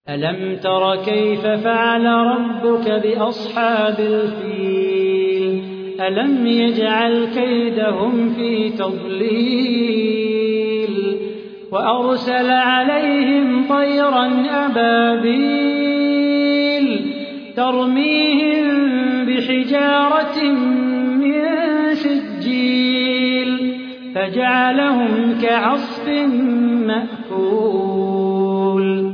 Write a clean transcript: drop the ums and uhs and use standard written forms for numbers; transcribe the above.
ألم تر كيف فعل ربك بأصحاب الفيل ألم يجعل كيدهم في تضليل وأرسل عليهم طيرا أبابيل ترميهم بحجارة من سجيل فجعلهم كعصف مأكول